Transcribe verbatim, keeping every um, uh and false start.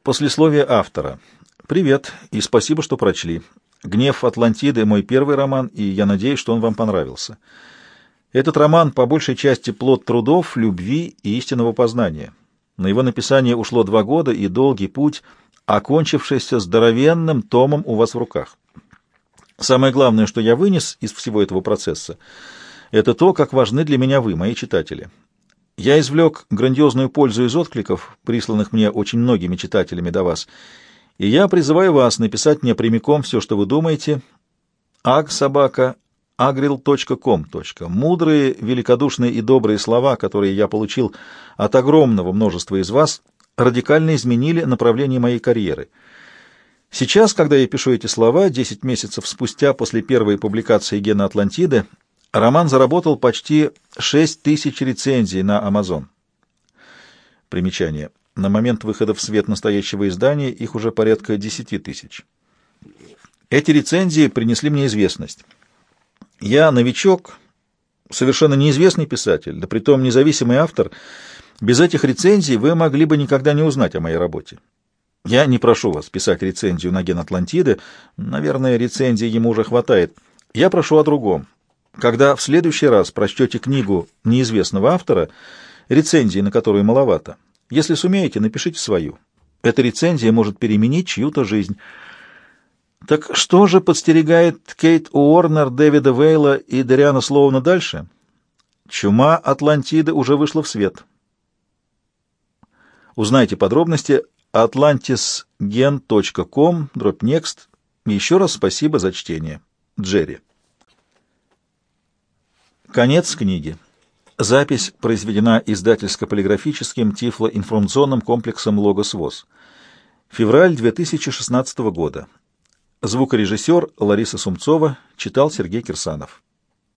Послесловие автора. Привет и спасибо, что прочли. «Гнев Атлантиды» — мой первый роман, и я надеюсь, что он вам понравился. Этот роман по большей части плод трудов, любви и истинного познания. На его написание ушло два года и долгий путь, окончившийся здоровенным томом у вас в руках. Самое главное, что я вынес из всего этого процесса, это то, как важны для меня вы, мои читатели. Я извлек грандиозную пользу из откликов, присланных мне очень многими читателями до вас, и я призываю вас написать мне прямиком все, что вы думаете. ag-собака agril точка ком. Мудрые, великодушные и добрые слова, которые я получил от огромного множества из вас, радикально изменили направление моей карьеры. Сейчас, когда я пишу эти слова, десять месяцев спустя после первой публикации «Гена Атлантиды», роман заработал почти шесть тысяч рецензий на Amazon. Примечание. На момент выхода в свет настоящего издания их уже порядка десяти тысяч. Эти рецензии принесли мне известность. Я новичок, совершенно неизвестный писатель, да притом независимый автор. Без этих рецензий вы могли бы никогда не узнать о моей работе. Я не прошу вас писать рецензию на «Ген Атлантиды», наверное, рецензии ему уже хватает. Я прошу о другом. Когда в следующий раз прочтете книгу неизвестного автора, рецензии на которую маловато, если сумеете, напишите свою. Эта рецензия может переменить чью-то жизнь. Так что же подстерегает Кейт Уорнер, Дэвида Вейла и Дариана Слоуна дальше? «Чума Атлантиды» уже вышла в свет. Узнайте подробности atlantis gen точка ком дробь next. Еще раз спасибо за чтение. Джерри. Конец книги. Запись произведена издательско-полиграфическим тифлоинформационным комплексом «Логос ВОЗ». Февраль две тысячи шестнадцатого года. Звукорежиссер Лариса Сумцова. Читал Сергей Кирсанов.